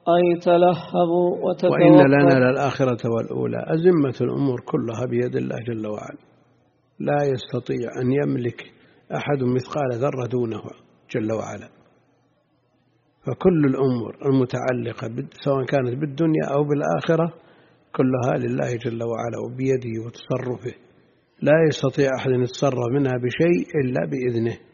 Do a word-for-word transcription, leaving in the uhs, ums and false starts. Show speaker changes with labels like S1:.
S1: أي تلهبوا وتتوقف.
S2: وإن لنا للآخرة والأولى. أزمة الأمور كلها بيد الله جل وعلا، لا يستطيع أن يملك أحد مثقال ذرة دونه جل وعلا. فكل الأمور المتعلقة سواء كانت بالدنيا أو بالآخرة كلها لله جل وعلا وبيده وتصرفه، لا يستطيع أحد أن يتصرف منها بشيء إلا بإذنه.